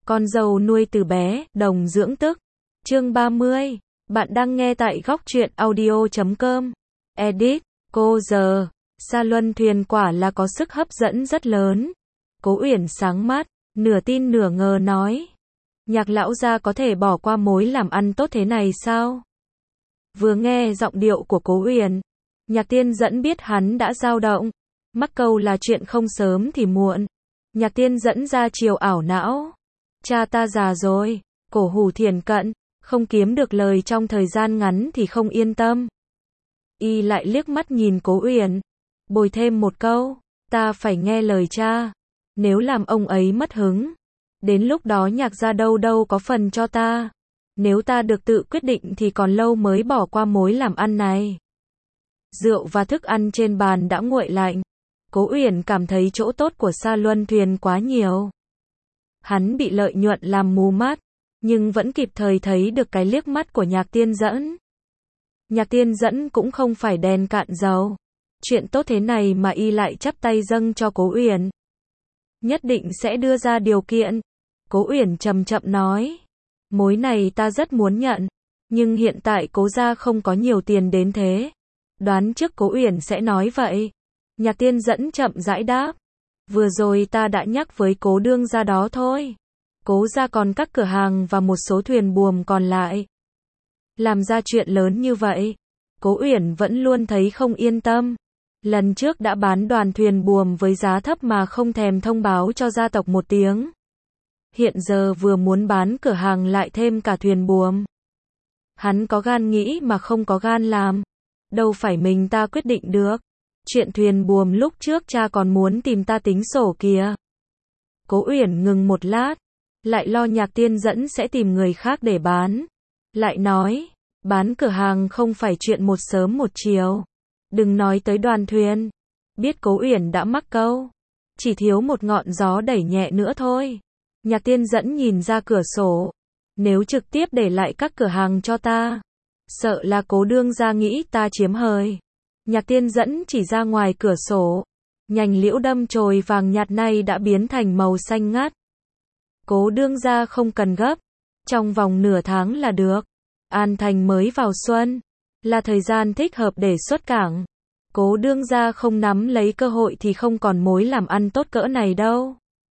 Con dâu nuôi từ bé, đồng dưỡng tức. Chương 30. Bạn đang nghe tại góc truyện audio.com. Edit. Cô giờ. Sa Luân Thuyền quả là có sức hấp dẫn rất lớn. Cố Uyển sáng mắt, nửa tin nửa ngờ nói. Nhạc lão gia có thể bỏ qua mối làm ăn tốt thế này sao? Vừa nghe giọng điệu của Cố Uyển, Nhạc Tiên Dẫn biết hắn đã dao động. Mắc câu là chuyện không sớm thì muộn. Nhạc Tiên Dẫn ra chiều ảo não. Cha ta già rồi, cổ hủ thiền cận, không kiếm được lời trong thời gian ngắn thì không yên tâm. Y lại liếc mắt nhìn Cố Uyển, bồi thêm một câu, ta phải nghe lời cha, nếu làm ông ấy mất hứng, đến lúc đó Nhạc gia đâu đâu có phần cho ta. Nếu ta được tự quyết định thì còn lâu mới bỏ qua mối làm ăn này. Rượu và thức ăn trên bàn đã nguội lạnh. Cố Uyển cảm thấy chỗ tốt của Sa Luân Thuyền quá nhiều. Hắn bị lợi nhuận làm mù mắt, nhưng vẫn kịp thời thấy được cái liếc mắt của Nhạc Tiên Dẫn. Nhạc Tiên Dẫn cũng không phải đèn cạn dầu. Chuyện tốt thế này mà y lại chắp tay dâng cho Cố Uyển. Nhất định sẽ đưa ra điều kiện. Cố Uyển chậm chậm nói. Mối này ta rất muốn nhận, nhưng hiện tại Cố gia không có nhiều tiền đến thế. Đoán trước Cố Uyển sẽ nói vậy. Nhạc Tiên Dẫn chậm rãi đáp. Vừa rồi ta đã nhắc với Cố đương gia đó thôi. Cố gia còn các cửa hàng và một số thuyền buồm còn lại. Làm ra chuyện lớn như vậy, Cố Uyển vẫn luôn thấy không yên tâm. Lần trước đã bán đoàn thuyền buồm với giá thấp mà không thèm thông báo cho gia tộc một tiếng. Hiện giờ vừa muốn bán cửa hàng lại thêm cả thuyền buồm. Hắn có gan nghĩ mà không có gan làm. Đâu phải mình ta quyết định được. Chuyện thuyền buồm lúc trước cha còn muốn tìm ta tính sổ kìa. Cố Uyển ngừng một lát, lại lo Nhạc Tiên Dẫn sẽ tìm người khác để bán. Lại nói, bán cửa hàng không phải chuyện một sớm một chiều. Đừng nói tới đoàn thuyền. Biết Cố Uyển đã mắc câu. Chỉ thiếu một ngọn gió đẩy nhẹ nữa thôi. Nhạc Tiên Dẫn nhìn ra cửa sổ. Nếu trực tiếp để lại các cửa hàng cho ta, sợ là Cố đương gia nghĩ ta chiếm hời. Nhạc Tiên Dẫn chỉ ra ngoài cửa sổ. Nhành liễu đâm chồi vàng nhạt này đã biến thành màu xanh ngắt. Cố đương gia không cần gấp. Trong vòng nửa tháng là được. An Thành mới vào xuân, là thời gian thích hợp để xuất cảng. Cố đương gia không nắm lấy cơ hội thì không còn mối làm ăn tốt cỡ này đâu.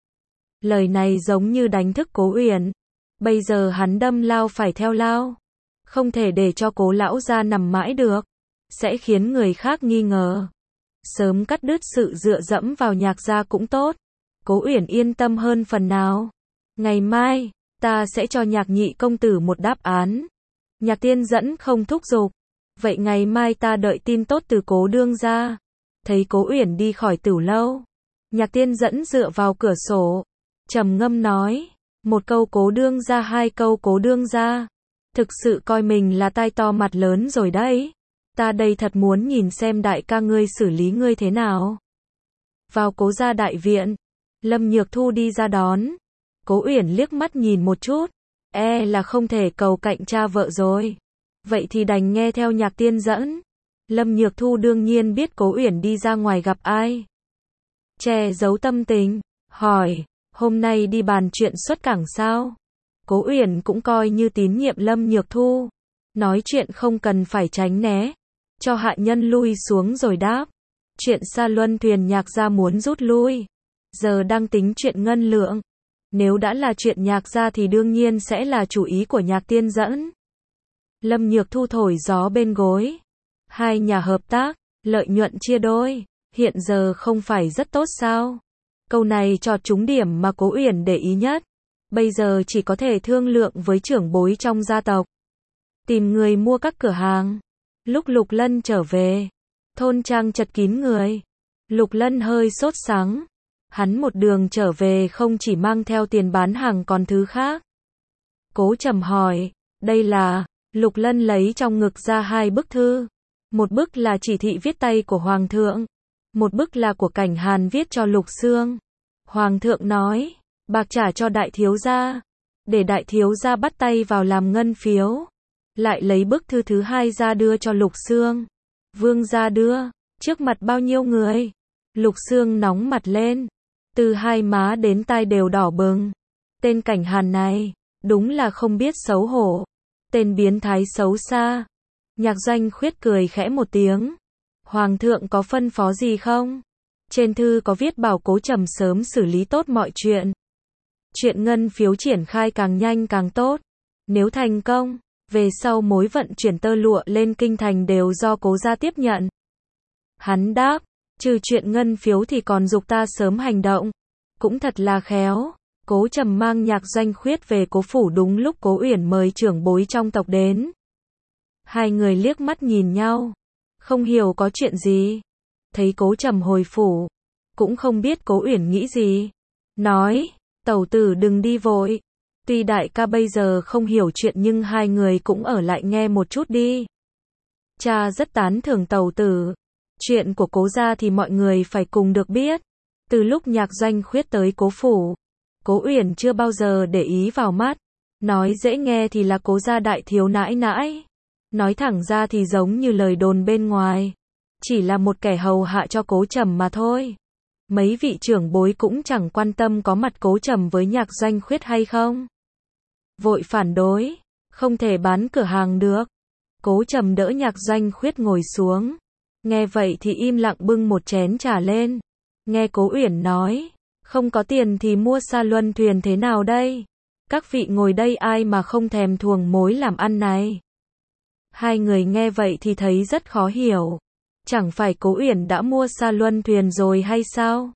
Lời này giống như đánh thức Cố Uyển. Bây giờ hắn đâm lao phải theo lao. Không thể để cho Cố lão gia nằm mãi được. Sẽ khiến người khác nghi ngờ. Sớm cắt đứt sự dựa dẫm vào Nhạc gia cũng tốt. Cố Uyển yên tâm hơn phần nào. Ngày mai, ta sẽ cho Nhạc nhị công tử một đáp án. Nhạc Tiên Dẫn không thúc giục. Vậy ngày mai ta đợi tin tốt từ Cố đương gia. Thấy Cố Uyển đi khỏi Tửu lâu, Nhạc Tiên Dẫn dựa vào cửa sổ, trầm ngâm nói, một câu Cố đương gia, hai câu Cố đương gia. Thực sự coi mình là tai to mặt lớn rồi đấy. Ta đây thật muốn nhìn xem đại ca ngươi xử lý ngươi thế nào. Vào Cố gia đại viện, Lâm Nhược Thu đi ra đón. Cố Uyển liếc mắt nhìn một chút, là không thể cầu cạnh cha vợ rồi. Vậy thì đành nghe theo Nhạc Tiên Dẫn. Lâm Nhược Thu đương nhiên biết Cố Uyển đi ra ngoài gặp ai. Che giấu tâm tình, hỏi, hôm nay đi bàn chuyện xuất cảng sao? Cố Uyển cũng coi như tín nhiệm Lâm Nhược Thu. Nói chuyện không cần phải tránh né. Cho hạ nhân lui xuống rồi đáp. Chuyện Sa Luân Thuyền Nhạc gia muốn rút lui. Giờ đang tính chuyện ngân lượng. Nếu đã là chuyện Nhạc gia thì đương nhiên sẽ là chủ ý của Nhạc Tiên Dẫn. Lâm Nhược Thu thổi gió bên gối. Hai nhà hợp tác, lợi nhuận chia đôi, hiện giờ không phải rất tốt sao? Câu này chọt trúng điểm mà Cố Uyển để ý nhất. Bây giờ chỉ có thể thương lượng với trưởng bối trong gia tộc. Tìm người mua các cửa hàng. Lúc Lục Lân trở về, thôn trang chật kín người. Lục Lân hơi sốt sắng. Hắn một đường trở về không chỉ mang theo tiền bán hàng còn thứ khác. Cố Trầm hỏi, đây là... Lục Lân lấy trong ngực ra hai bức thư. Một bức là chỉ thị viết tay của Hoàng thượng. Một bức là của Cảnh Hàn viết cho Lục Xương. Hoàng thượng nói, bạc trả cho đại thiếu gia. Để đại thiếu gia bắt tay vào làm ngân phiếu. Lại lấy bức thư thứ hai ra đưa cho Lục Xương. Vương gia đưa, trước mặt bao nhiêu người. Lục Xương nóng mặt lên. Từ hai má đến tai đều đỏ bừng. Tên Cảnh Hàn này, đúng là không biết xấu hổ. Tên biến thái xấu xa. Nhạc Doanh Khuyết cười khẽ một tiếng. Hoàng thượng có phân phó gì không? Trên thư có viết bảo Cố Trầm sớm xử lý tốt mọi chuyện. Chuyện ngân phiếu triển khai càng nhanh càng tốt. Nếu thành công, về sau mối vận chuyển tơ lụa lên kinh thành đều do Cố gia tiếp nhận. Hắn đáp, trừ chuyện ngân phiếu thì còn giục ta sớm hành động. Cũng thật là khéo. Cố Trầm mang Nhạc Doanh Khuyết về Cố phủ đúng lúc Cố Uyển mời trưởng bối trong tộc đến. Hai người liếc mắt nhìn nhau, không hiểu có chuyện gì. Thấy Cố Trầm hồi phủ, cũng không biết Cố Uyển nghĩ gì. Nói, tẩu tử đừng đi vội. Tuy đại ca bây giờ không hiểu chuyện nhưng hai người cũng ở lại nghe một chút đi. Cha rất tán thưởng tẩu tử. Chuyện của Cố gia thì mọi người phải cùng được biết. Từ lúc Nhạc Doanh Khuyết tới Cố phủ, Cố Uyển chưa bao giờ để ý vào mắt. Nói dễ nghe thì là Cố gia đại thiếu nãi nãi. Nói thẳng ra thì giống như lời đồn bên ngoài. Chỉ là một kẻ hầu hạ cho Cố Trầm mà thôi. Mấy vị trưởng bối cũng chẳng quan tâm có mặt Cố Trầm với Nhạc Doanh Khuyết hay không. Vội phản đối, không thể bán cửa hàng được. Cố Trầm đỡ Nhạc Doanh Khuyết ngồi xuống. Nghe vậy thì im lặng bưng một chén trà lên. Nghe Cố Uyển nói, không có tiền thì mua sa luân thuyền thế nào đây? Các vị ngồi đây ai mà không thèm thuồng mối làm ăn này? Hai người nghe vậy thì thấy rất khó hiểu. Chẳng phải Cố Uyển đã mua sa luân thuyền rồi hay sao?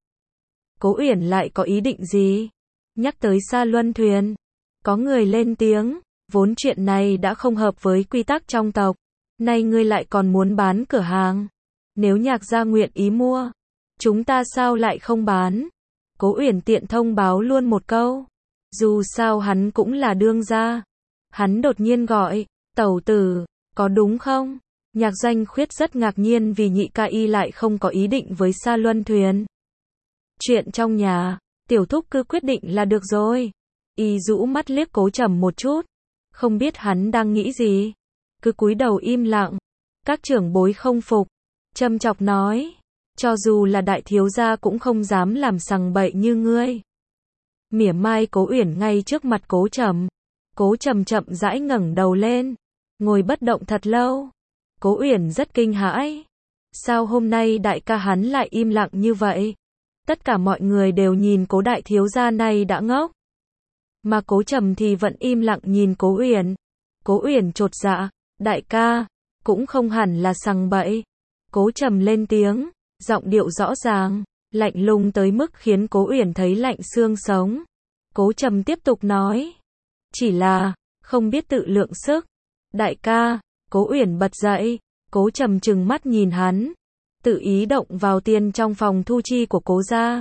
Cố Uyển lại có ý định gì? Nhắc tới sa luân thuyền, có người lên tiếng, vốn chuyện này đã không hợp với quy tắc trong tộc. Nay ngươi lại còn muốn bán cửa hàng. Nếu Nhạc gia nguyện ý mua, chúng ta sao lại không bán? Cố Uyển tiện thông báo luôn một câu. Dù sao hắn cũng là đương gia. Hắn đột nhiên gọi, tẩu tử, có đúng không? Nhạc Doanh Khuyết rất ngạc nhiên vì nhị ca y lại không có ý định với sa luân thuyền. Chuyện trong nhà, tiểu thúc cứ quyết định là được rồi. Y rũ mắt liếc Cố Trầm một chút. Không biết hắn đang nghĩ gì. Cứ cúi đầu im lặng. Các trưởng bối không phục. Châm chọc nói. Cho dù là đại thiếu gia cũng không dám làm sằng bậy như ngươi. Mỉa mai Cố Uyển ngay trước mặt Cố Trầm. Cố Trầm chậm rãi ngẩng đầu lên. Ngồi bất động thật lâu. Cố Uyển rất kinh hãi. Sao hôm nay đại ca hắn lại im lặng như vậy? Tất cả mọi người đều nhìn Cố đại thiếu gia này đã ngốc. Mà Cố Trầm thì vẫn im lặng nhìn Cố Uyển. Cố Uyển chột dạ, đại ca, cũng không hẳn là sằng bậy. Cố Trầm lên tiếng, giọng điệu rõ ràng, lạnh lùng tới mức khiến Cố Uyển thấy lạnh xương sống. Cố Trầm tiếp tục nói, chỉ là, không biết tự lượng sức. Đại ca, Cố Uyển bật dậy, Cố Trầm trừng mắt nhìn hắn, tự ý động vào tiền trong phòng thu chi của Cố gia.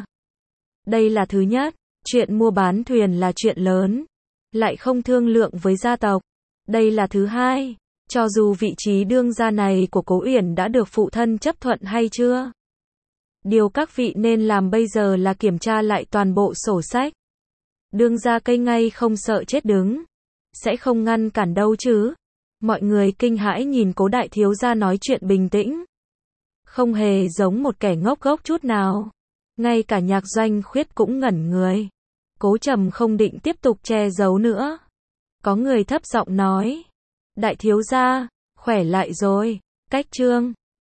Đây là thứ nhất, chuyện mua bán thuyền là chuyện lớn, lại không thương lượng với gia tộc. Đây là thứ hai, cho dù vị trí đương gia này của Cố Uyển đã được phụ thân chấp thuận hay chưa. Điều các vị nên làm bây giờ là kiểm tra lại toàn bộ sổ sách. Đương gia cây ngay không sợ chết đứng, sẽ không ngăn cản đâu chứ. Mọi người kinh hãi nhìn Cố đại thiếu gia nói chuyện bình tĩnh. Không hề giống một kẻ ngốc gốc chút nào. Ngay cả Nhạc Doanh Khuyết cũng ngẩn người. Cố Trầm không định tiếp tục che giấu nữa. Có người thấp giọng nói. Đại thiếu gia, khỏe lại rồi. Cách chương